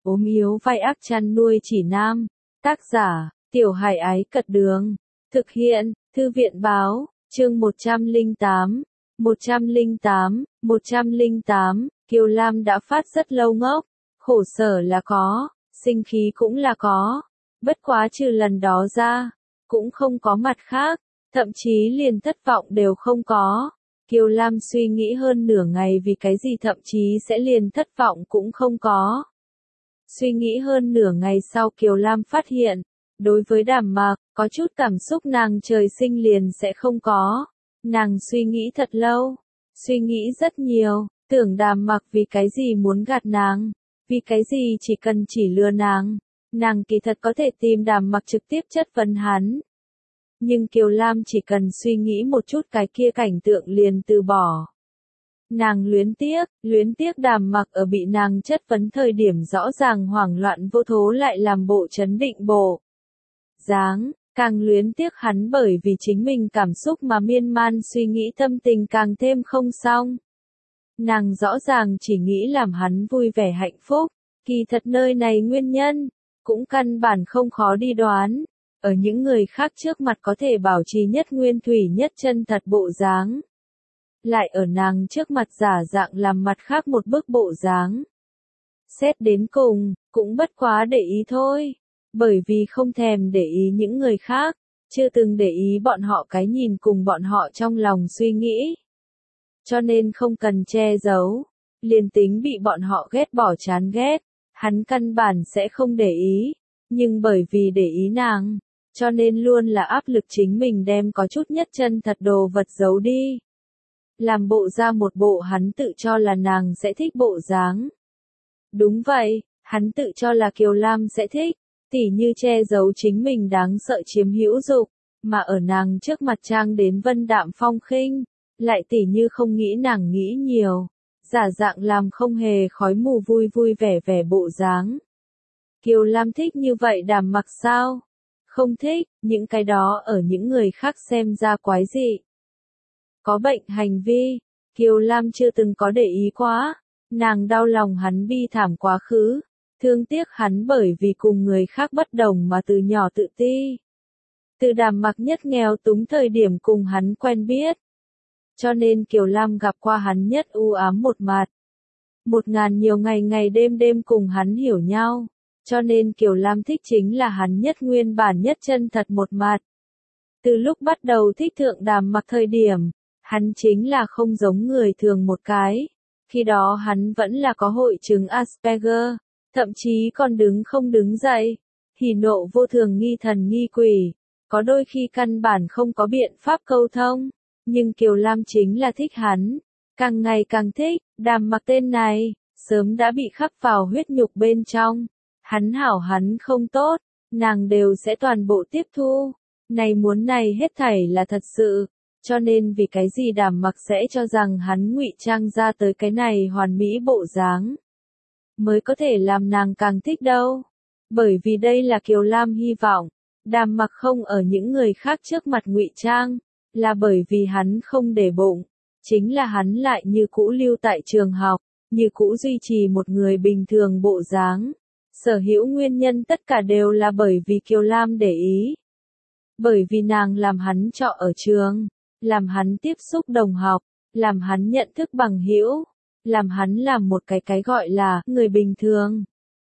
ốm yếu vai ác chăn nuôi chỉ nam. Tác giả, Tiểu Hải Ái Cật Đường. Thực hiện, Thư viện Báo, chương 108. 108, Kiều Lam đã phát rất lâu ngốc, khổ sở là có, sinh khí cũng là có, bất quá trừ lần đó ra, cũng không có mặt khác, thậm chí liền thất vọng đều không có. Kiều Lam suy nghĩ hơn nửa ngày vì cái gì thậm chí sẽ liền thất vọng cũng không có. Suy nghĩ hơn nửa ngày sau Kiều Lam phát hiện, đối với Đàm Mặc, có chút cảm xúc nàng trời sinh liền sẽ không có. Nàng suy nghĩ thật lâu, suy nghĩ rất nhiều, tưởng Đàm Mặc vì cái gì muốn gạt nàng, vì cái gì chỉ cần chỉ lừa nàng kỳ thật có thể tìm Đàm Mặc trực tiếp chất vấn hắn. Nhưng Kiều Lam chỉ cần suy nghĩ một chút cái kia cảnh tượng liền từ bỏ. Nàng luyến tiếc Đàm Mặc ở bị nàng chất vấn thời điểm rõ ràng hoảng loạn vô thố lại làm bộ trấn định bộ dáng, càng luyến tiếc hắn bởi vì chính mình cảm xúc mà miên man suy nghĩ tâm tình càng thêm không xong. Nàng rõ ràng chỉ nghĩ làm hắn vui vẻ hạnh phúc, kỳ thật nơi này nguyên nhân, cũng căn bản không khó đi đoán. Ở những người khác trước mặt có thể bảo trì nhất nguyên thủy nhất chân thật bộ dáng. Lại ở nàng trước mặt giả dạng làm mặt khác một bức bộ dáng. Xét đến cùng, cũng bất quá để ý thôi. Bởi vì không thèm để ý những người khác, chưa từng để ý bọn họ cái nhìn cùng bọn họ trong lòng suy nghĩ. Cho nên không cần che giấu, liền tính bị bọn họ ghét bỏ chán ghét, hắn căn bản sẽ không để ý. Nhưng bởi vì để ý nàng, cho nên luôn là áp lực chính mình đem có chút nhất chân thật đồ vật giấu đi. Làm bộ ra một bộ hắn tự cho là nàng sẽ thích bộ dáng. Đúng vậy, hắn tự cho là Kiều Lam sẽ thích, tỉ như che giấu chính mình đáng sợ chiếm hữu dục, mà ở nàng trước mặt trang đến vân đạm phong khinh, lại tỉ như không nghĩ nàng nghĩ nhiều, giả dạng làm không hề khói mù vui vui vẻ vẻ bộ dáng. Kiều Lam thích như vậy Đàm Mặc sao? Không thích, những cái đó ở những người khác xem ra quái dị. Có bệnh hành vi, Kiều Lam chưa từng có để ý quá, nàng đau lòng hắn bi thảm quá khứ, thương tiếc hắn bởi vì cùng người khác bất đồng mà từ nhỏ tự ti. Từ Đàm Mặc nhất nghèo túng thời điểm cùng hắn quen biết. Cho nên Kiều Lam gặp qua hắn nhất u ám một mặt. 1000 nhiều ngày ngày đêm cùng hắn hiểu nhau. Cho nên Kiều Lam thích chính là hắn nhất nguyên bản nhất chân thật một mặt. Từ lúc bắt đầu thích thượng Đàm Mặc thời điểm, hắn chính là không giống người thường một cái. Khi đó hắn vẫn là có hội chứng Asperger, thậm chí còn không đứng dậy, hỉ nộ vô thường nghi thần nghi quỷ, có đôi khi căn bản không có biện pháp câu thông. Nhưng Kiều Lam chính là thích hắn, càng ngày càng thích, Đàm Mặc tên này, sớm đã bị khắc vào huyết nhục bên trong. Hắn hảo hắn không tốt, nàng đều sẽ toàn bộ tiếp thu. Này muốn này hết thảy là thật sự, cho nên vì cái gì Đàm Mặc sẽ cho rằng hắn ngụy trang ra tới cái này hoàn mỹ bộ dáng, mới có thể làm nàng càng thích đâu. Bởi vì đây là Kiều Lam hy vọng, Đàm Mặc không ở những người khác trước mặt ngụy trang, là bởi vì hắn không để bụng, chính là hắn lại như cũ lưu tại trường học, như cũ duy trì một người bình thường bộ dáng. Sở hữu nguyên nhân tất cả đều là bởi vì Kiều Lam để ý. Bởi vì nàng làm hắn trọ ở trường, làm hắn tiếp xúc đồng học, làm hắn nhận thức bằng hữu, làm hắn làm một cái gọi là người bình thường.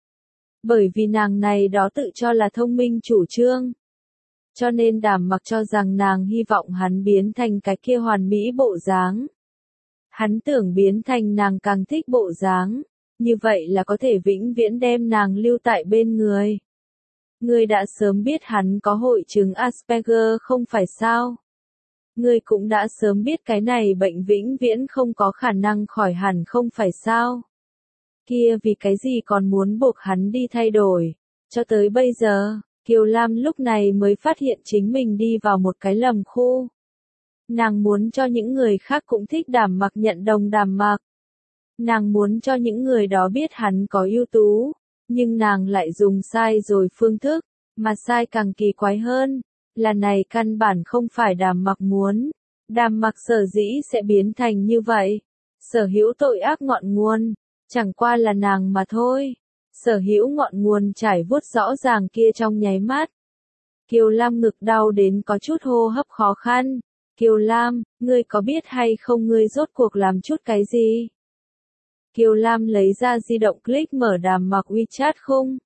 Bởi vì nàng này đó tự cho là thông minh chủ trương. Cho nên Đàm Mặc cho rằng nàng hy vọng hắn biến thành cái kia hoàn mỹ bộ dáng. Hắn tưởng biến thành nàng càng thích bộ dáng. Như vậy là có thể vĩnh viễn đem nàng lưu tại bên người. Ngươi đã sớm biết hắn có hội chứng Asperger không phải sao? Ngươi cũng đã sớm biết cái này bệnh vĩnh viễn không có khả năng khỏi hẳn không phải sao? Kia vì cái gì còn muốn buộc hắn đi thay đổi? Cho tới bây giờ, Kiều Lam lúc này mới phát hiện chính mình đi vào một cái lầm khu. Nàng muốn cho những người khác cũng thích Đàm Mặc nhận đồng Đàm Mặc. Nàng muốn cho những người đó biết hắn có ưu tú, nhưng nàng lại dùng sai rồi phương thức, mà sai càng kỳ quái hơn, là này căn bản không phải Đàm Mặc muốn. Đàm Mặc sở dĩ sẽ biến thành như vậy, sở hữu tội ác ngọn nguồn, chẳng qua là nàng mà thôi. Sở hữu ngọn nguồn trải vuốt rõ ràng kia trong nháy mắt. Kiều Lam ngực đau đến có chút hô hấp khó khăn. Kiều Lam, ngươi có biết hay không ngươi rốt cuộc làm chút cái gì? Kiều Lam lấy ra di động click mở Đàm Mặc WeChat khung.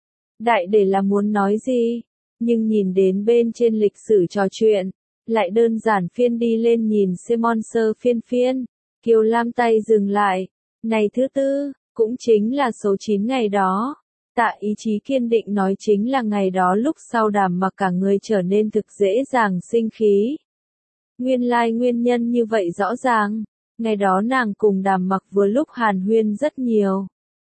Đại để là muốn nói gì, nhưng nhìn đến bên trên lịch sử trò chuyện, lại đơn giản phiên đi lên nhìn Sponsor phiên. Kiều Lam tay dừng lại, này thứ tư, cũng chính là số 9 ngày đó. Tạ ý chí kiên định nói chính là ngày đó lúc sau Đàm Mặc cả người trở nên thực dễ dàng sinh khí. Nguyên lai nguyên nhân như vậy rõ ràng, ngày đó nàng cùng Đàm Mặc vừa lúc hàn huyên rất nhiều.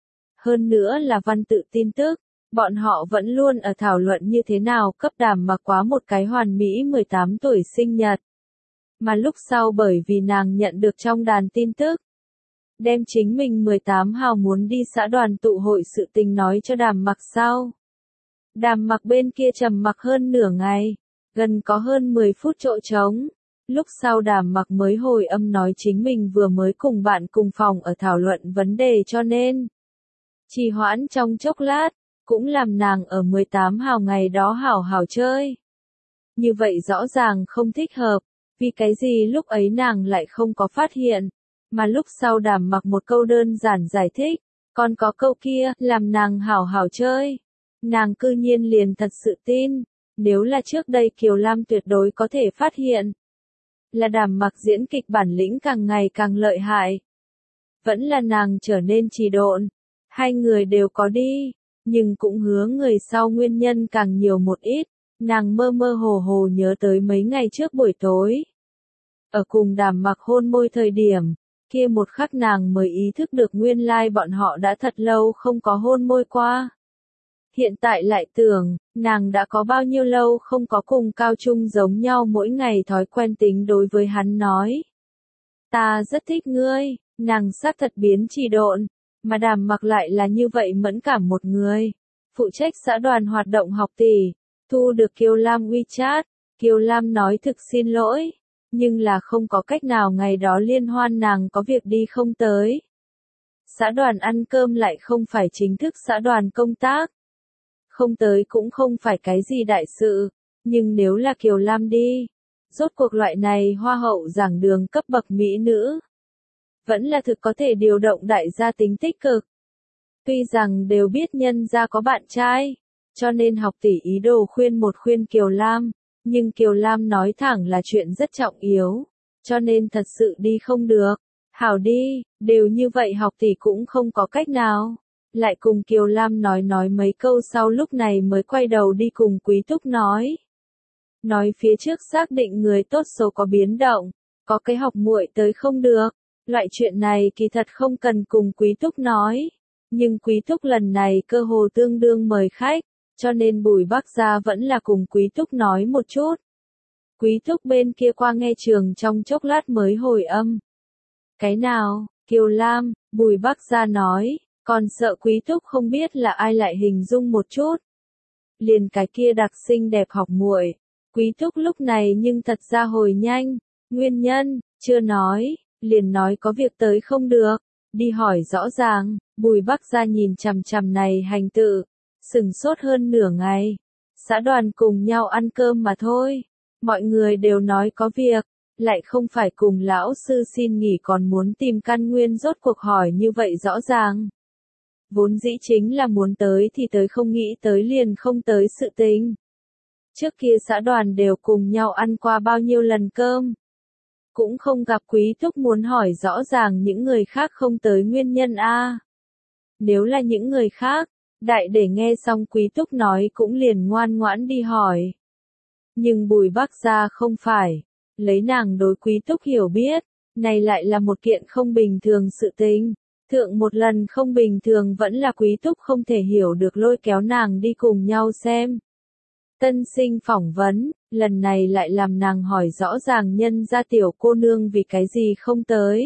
Hơn nữa là văn tự tin tức, bọn họ vẫn luôn ở thảo luận như thế nào cấp Đàm Mặc quá một cái hoàn mỹ 18 tuổi sinh nhật. Mà lúc sau bởi vì nàng nhận được trong đàn tin tức, đem chính mình 18 hào muốn đi xã đoàn tụ hội sự tình nói cho Đàm Mặc sau. Đàm Mặc bên kia trầm mặc hơn nửa ngày, gần có hơn 10 phút chỗ trống. Lúc sau Đàm Mặc mới hồi âm nói chính mình vừa mới cùng bạn cùng phòng ở thảo luận vấn đề cho nên trì hoãn trong chốc lát, cũng làm nàng ở 18 hào ngày đó hảo hảo chơi. Như vậy rõ ràng không thích hợp, vì cái gì lúc ấy nàng lại không có phát hiện, mà lúc sau Đàm Mặc một câu đơn giản giải thích, còn có câu kia, làm nàng hảo hảo chơi. Nàng cư nhiên liền thật sự tin, nếu là trước đây Kiều Lam tuyệt đối có thể phát hiện. Là Đàm Mặc diễn kịch bản lĩnh càng ngày càng lợi hại. Vẫn là nàng trở nên trì độn. Hai người đều có đi, nhưng cũng hứa người sau nguyên nhân càng nhiều một ít. Nàng mơ mơ hồ hồ nhớ tới mấy ngày trước buổi tối. Ở cùng Đàm Mặc hôn môi thời điểm, kia một khắc nàng mới ý thức được nguyên lai bọn họ đã thật lâu không có hôn môi qua. Hiện tại lại tưởng, nàng đã có bao nhiêu lâu không có cùng Cao Trung giống nhau mỗi ngày thói quen tính đối với hắn nói. Ta rất thích ngươi, nàng xác thật biến trì độn, mà Đàm Mặc lại là như vậy mẫn cảm một người. Phụ trách xã đoàn hoạt động học tỷ, thu được Kiều Lam WeChat, Kiều Lam nói thực xin lỗi, nhưng là không có cách nào ngày đó liên hoan nàng có việc đi không tới. Xã đoàn ăn cơm lại không phải chính thức xã đoàn công tác. Không tới cũng không phải cái gì đại sự, nhưng nếu là Kiều Lam đi, rốt cuộc loại này hoa hậu giảng đường cấp bậc mỹ nữ, vẫn là thực có thể điều động đại gia tính tích cực. Tuy rằng đều biết nhân gia có bạn trai, cho nên học tỷ ý đồ khuyên Kiều Lam, nhưng Kiều Lam nói thẳng là chuyện rất trọng yếu, cho nên thật sự đi không được. Hảo đi, đều như vậy học tỷ cũng không có cách nào. Lại cùng Kiều Lam nói mấy câu sau lúc này mới quay đầu đi cùng Quý Túc nói. Nói phía trước xác định người tốt số có biến động, có cái học muội tới không được. Loại chuyện này kỳ thật không cần cùng Quý Túc nói. Nhưng Quý Túc lần này cơ hồ tương đương mời khách, cho nên Bùi Bắc Gia vẫn là cùng Quý Túc nói một chút. Quý Túc bên kia qua nghe trường trong chốc lát mới hồi âm. Cái nào, Kiều Lam, Bùi Bắc Gia nói. Còn sợ Quý Túc không biết là ai lại hình dung một chút. Liền cái kia đặc xinh đẹp học muội. Quý Túc lúc này nhưng thật ra hồi nhanh. Nguyên nhân, chưa nói, liền nói có việc tới không được. Đi hỏi rõ ràng, Bùi Bắc Gia nhìn chằm chằm này hành tự. Sừng sốt hơn nửa ngày. Xã đoàn cùng nhau ăn cơm mà thôi. Mọi người đều nói có việc. Lại không phải cùng lão sư xin nghỉ còn muốn tìm căn nguyên rốt cuộc hỏi như vậy rõ ràng. Vốn dĩ chính là muốn tới thì tới không nghĩ tới liền không tới sự tình. Trước kia xã đoàn đều cùng nhau ăn qua bao nhiêu lần cơm. Cũng không gặp Quý Túc muốn hỏi rõ ràng những người khác không tới nguyên nhân a. Nếu là những người khác, đại để nghe xong Quý Túc nói cũng liền ngoan ngoãn đi hỏi. Nhưng Bùi Bắc Gia không phải. Lấy nàng đối Quý Túc hiểu biết, này lại là một kiện không bình thường sự tình. Thượng một lần không bình thường vẫn là Quý Túc không thể hiểu được lôi kéo nàng đi cùng nhau xem. Tân sinh phỏng vấn, lần này lại làm nàng hỏi rõ ràng nhân ra tiểu cô nương vì cái gì không tới.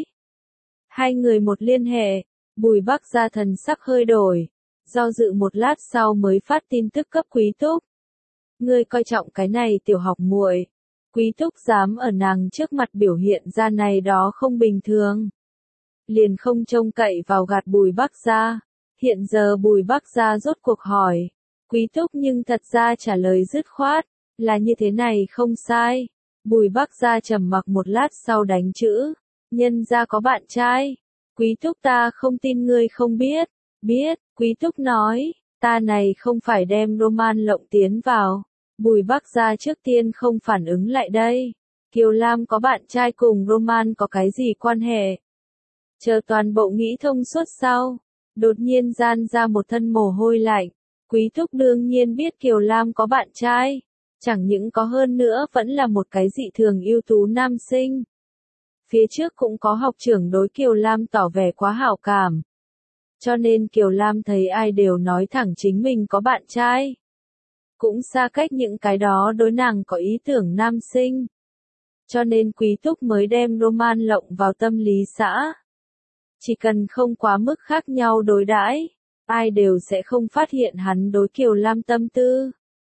Hai người một liên hệ, Bùi Bắc Gia thần sắc hơi đổi, do dự một lát sau mới phát tin tức cấp Quý Túc. Ngươi coi trọng cái này tiểu học muội. Quý Túc dám ở nàng trước mặt biểu hiện ra này đó không bình thường. Liền không trông cậy vào gạt Bùi Bắc Gia. Hiện giờ Bùi Bắc Gia rốt cuộc hỏi. Quý Túc nhưng thật ra trả lời dứt khoát, là như thế này không sai. Bùi Bắc Gia trầm mặc một lát sau đánh chữ, nhân gia có bạn trai. Quý Túc ta không tin ngươi không biết. Biết, Quý Túc nói, ta này không phải đem Roman lộng tiến vào. Bùi Bắc Gia trước tiên không phản ứng lại đây. Kiều Lam có bạn trai cùng Roman có cái gì quan hệ? Chờ toàn bộ nghĩ thông suốt sau, đột nhiên gian ra một thân mồ hôi lạnh. Quý Thúc đương nhiên biết Kiều Lam có bạn trai, chẳng những có hơn nữa vẫn là một cái dị thường ưu tú nam sinh. Phía trước cũng có học trưởng đối Kiều Lam tỏ vẻ quá hảo cảm. Cho nên Kiều Lam thấy ai đều nói thẳng chính mình có bạn trai. Cũng xa cách những cái đó đối nàng có ý tưởng nam sinh. Cho nên Quý Thúc mới đem Roman lộng vào tâm lý xã. Chỉ cần không quá mức khác nhau đối đãi, ai đều sẽ không phát hiện hắn đối Kiều Lam tâm tư.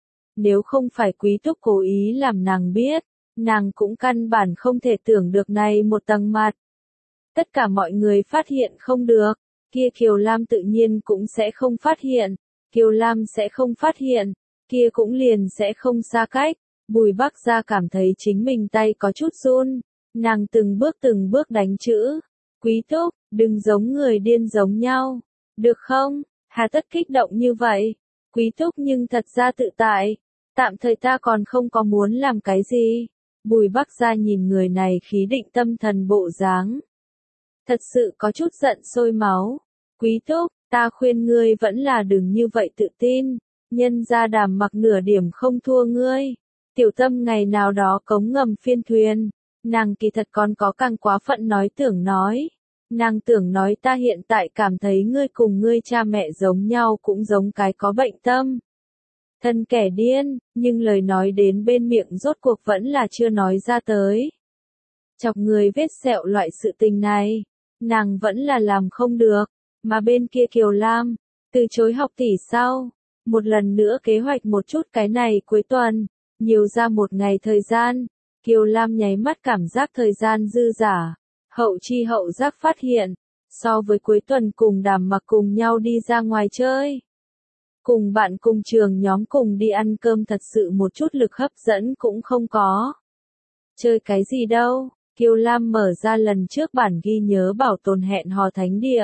Nếu không phải Quý Thúc cố ý làm nàng biết, nàng cũng căn bản không thể tưởng được này một tầng mặt. Tất cả mọi người phát hiện không được, kia Kiều Lam tự nhiên cũng sẽ không phát hiện, Kiều Lam sẽ không phát hiện, kia cũng liền sẽ không xa cách. Bùi Bắc Gia cảm thấy chính mình tay có chút run, nàng từng bước đánh chữ. Quý Thúc, đừng giống người điên giống nhau, được không? Hà tất kích động như vậy. Quý Thúc nhưng thật ra tự tại, tạm thời ta còn không có muốn làm cái gì. Bùi Bắc Gia nhìn người này khí định tâm thần bộ dáng. Thật sự có chút giận sôi máu. Quý Thúc, ta khuyên ngươi vẫn là đừng như vậy tự tin, nhân ra Đàm Mặc nửa điểm không thua ngươi. Tiểu Tâm ngày nào đó cống ngầm phiên thuyền, nàng kỳ thật còn có càng quá phận nói tưởng nói. Nàng tưởng nói ta hiện tại cảm thấy ngươi cùng ngươi cha mẹ giống nhau cũng giống cái có bệnh tâm. Thân kẻ điên, nhưng lời nói đến bên miệng rốt cuộc vẫn là chưa nói ra tới. Chọc người vết sẹo loại sự tình này, nàng vẫn là làm không được, mà bên kia Kiều Lam, từ chối học tỷ sau, một lần nữa kế hoạch một chút cái này cuối tuần, nhiều ra một ngày thời gian, Kiều Lam nháy mắt cảm giác thời gian dư dả, hậu chi hậu giác phát hiện, so với cuối tuần cùng Đàm Mặc cùng nhau đi ra ngoài chơi. Cùng bạn cùng trường nhóm cùng đi ăn cơm thật sự một chút lực hấp dẫn cũng không có. Chơi cái gì đâu, Kiều Lam mở ra lần trước bản ghi nhớ bảo tồn hẹn hò thánh địa.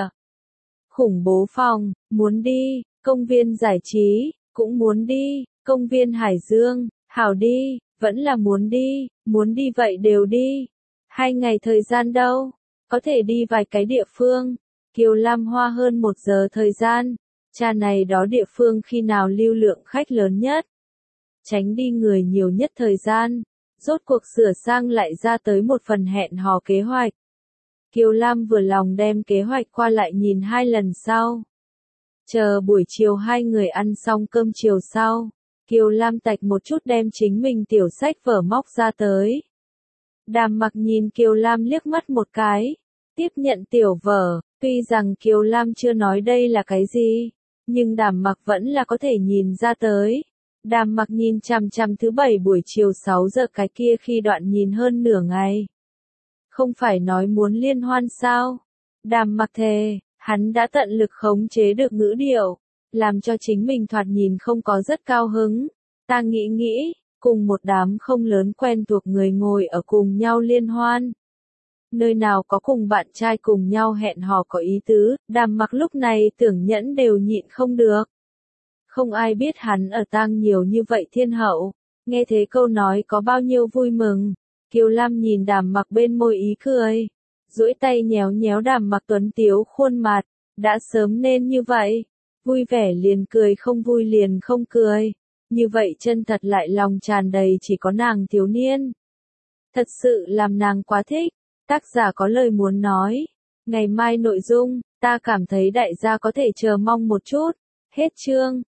Khủng bố phòng, muốn đi, công viên giải trí, cũng muốn đi, công viên Hải Dương, hảo đi, vẫn là muốn đi vậy đều đi. 2 ngày thời gian đâu, có thể đi vài cái địa phương. Kiều Lam hoa hơn 1 giờ thời gian. Cha này đó địa phương khi nào lưu lượng khách lớn nhất, tránh đi người nhiều nhất thời gian, rốt cuộc sửa sang lại ra tới một phần hẹn hò kế hoạch. Kiều Lam vừa lòng đem kế hoạch qua lại nhìn 2 lần sau. Chờ buổi chiều 2 người ăn xong cơm chiều sau, Kiều Lam tạch một chút đem chính mình tiểu sách vở móc ra tới. Đàm Mặc nhìn Kiều Lam liếc mắt một cái, tiếp nhận tiểu vở, tuy rằng Kiều Lam chưa nói đây là cái gì, nhưng Đàm Mặc vẫn là có thể nhìn ra tới. Đàm Mặc nhìn chằm chằm thứ 7 buổi chiều 6 giờ cái kia khi đoạn nhìn hơn nửa ngày. Không phải nói muốn liên hoan sao? Đàm Mặc thề, hắn đã tận lực khống chế được ngữ điệu, làm cho chính mình thoạt nhìn không có rất cao hứng. Ta nghĩ, cùng một đám không lớn quen thuộc người ngồi ở cùng nhau liên hoan. Nơi nào có cùng bạn trai cùng nhau hẹn hò có ý tứ, Đàm Mặc lúc này tưởng nhẫn đều nhịn không được. Không ai biết hắn ở tang nhiều như vậy thiên hậu, nghe thế câu nói có bao nhiêu vui mừng. Kiều Lam nhìn Đàm Mặc bên môi ý cười, duỗi tay nhéo nhéo Đàm Mặc tuấn tiếu khuôn mặt, đã sớm nên như vậy, vui vẻ liền cười không vui liền không cười, như vậy chân thật lại lòng tràn đầy chỉ có nàng thiếu niên. Thật sự làm nàng quá thích. Tác giả có lời muốn nói. Ngày mai nội dung, ta cảm thấy đại gia có thể chờ mong một chút. Hết chương.